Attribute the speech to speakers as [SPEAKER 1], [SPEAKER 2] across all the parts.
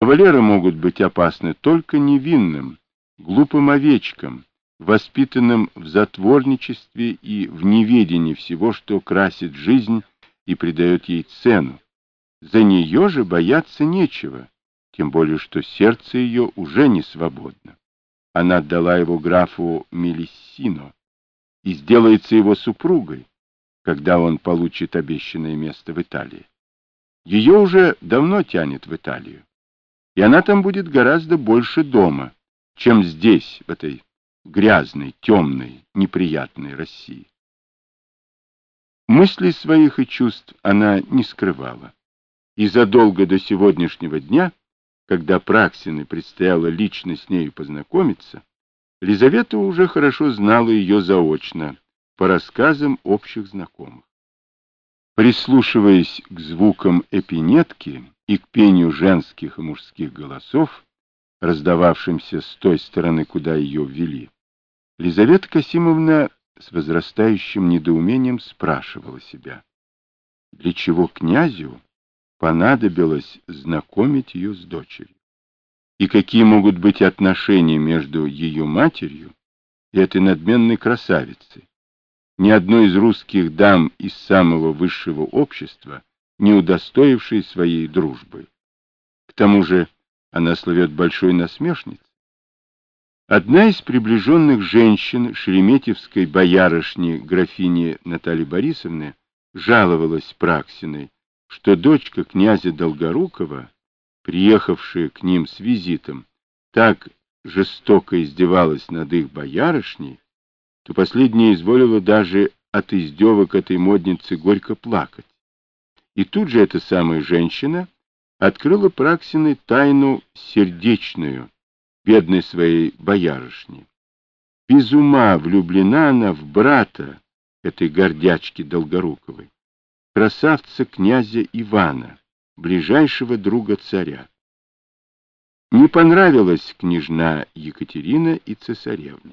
[SPEAKER 1] Кавалеры могут быть опасны только невинным, глупым овечкам, воспитанным в затворничестве и в неведении всего, что красит жизнь и придает ей цену. За нее же бояться нечего, тем более что сердце ее уже не свободно. Она отдала его графу Мелиссино и сделается его супругой, когда он получит обещанное место в Италии. Ее уже давно тянет в Италию, и она там будет гораздо больше дома, чем здесь, в этой грязной, темной, неприятной России. Мыслей своих и чувств она не скрывала, и задолго до сегодняшнего дня, когда Праксиной предстояло лично с нею познакомиться, Лизавета уже хорошо знала ее заочно, по рассказам общих знакомых. Прислушиваясь к звукам эпинетки и к пению женских и мужских голосов, раздававшимся с той стороны, куда ее ввели, Лизавета Касимовна с возрастающим недоумением спрашивала себя, для чего князю понадобилось знакомить ее с дочерью, и какие могут быть отношения между ее матерью и этой надменной красавицей, ни одной из русских дам из самого высшего общества, не удостоившей своей дружбы. К тому же она славит большой насмешницей. Одна из приближенных женщин шереметьевской боярышни графини Натальи Борисовны жаловалась Праксиной, что дочка князя Долгорукова, приехавшая к ним с визитом, так жестоко издевалась над их боярышней, то последняя изволила даже от издевок этой модницы горько плакать. И тут же эта самая женщина открыла Праксиной тайну сердечную, бедной своей боярышни. Без ума влюблена она в брата этой гордячки Долгоруковой, красавца князя Ивана, ближайшего друга царя. Не понравилась княжна Екатерина и цесаревне.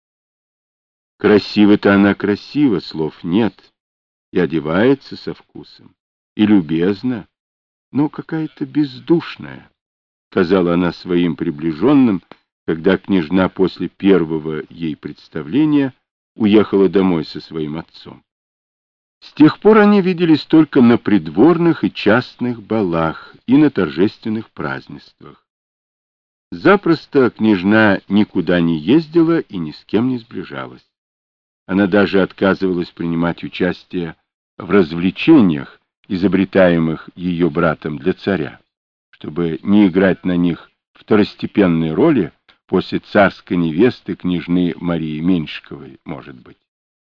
[SPEAKER 1] Красиво-то она красива, слов нет, и одевается со вкусом, и любезна, но какая-то бездушная, сказала она своим приближенным, когда княжна после первого ей представления уехала домой со своим отцом. С тех пор они виделись только на придворных и частных балах и на торжественных празднествах. Запросто княжна никуда не ездила и ни с кем не сближалась. Она даже отказывалась принимать участие в развлечениях, изобретаемых ее братом для царя, чтобы не играть на них второстепенные роли после царской невесты княжны Марии Меньшиковой, может быть.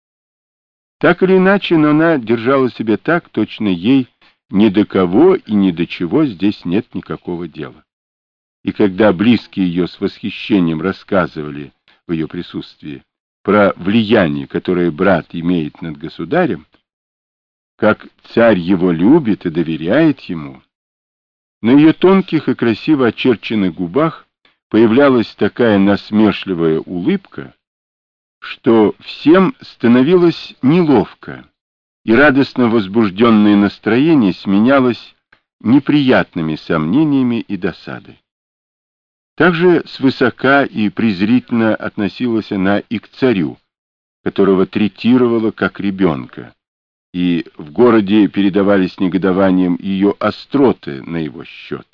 [SPEAKER 1] Так или иначе, но она держала себя так, точно ей ни до кого и ни до чего здесь нет никакого дела. И когда близкие ее с восхищением рассказывали в ее присутствии про влияние, которое брат имеет над государем, как царь его любит и доверяет ему, на ее тонких и красиво очерченных губах появлялась такая насмешливая улыбка, что всем становилось неловко, и радостно возбужденное настроение сменялось неприятными сомнениями и досадой. Также свысока и презрительно относилась она и к царю, которого третировала как ребенка, и в городе передавались негодованием ее остроты на его счет.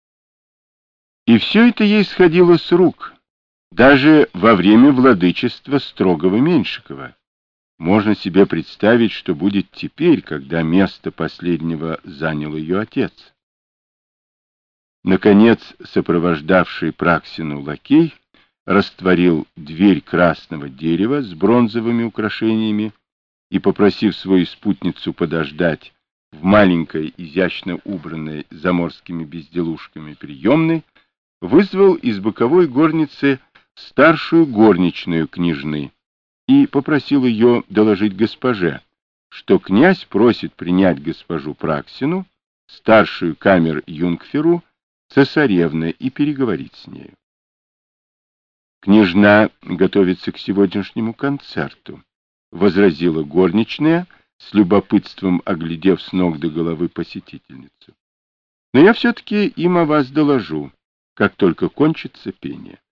[SPEAKER 1] И все это ей сходило с рук, даже во время владычества строгого Меньшикова. Можно себе представить, что будет теперь, когда место последнего занял ее отец. Наконец, сопровождавший Праксину лакей растворил дверь красного дерева с бронзовыми украшениями и, попросив свою спутницу подождать в маленькой, изящно убранной заморскими безделушками приемной, вызвал из боковой горницы старшую горничную княжны и попросил ее доложить госпоже, что князь просит принять госпожу Праксину, старшую камер-юнгферу, цесаревны, и переговорить с нею. «Княжна готовится к сегодняшнему концерту», — возразила горничная, с любопытством оглядев с ног до головы посетительницу. «Но я все-таки им о вас доложу. как только кончится пение.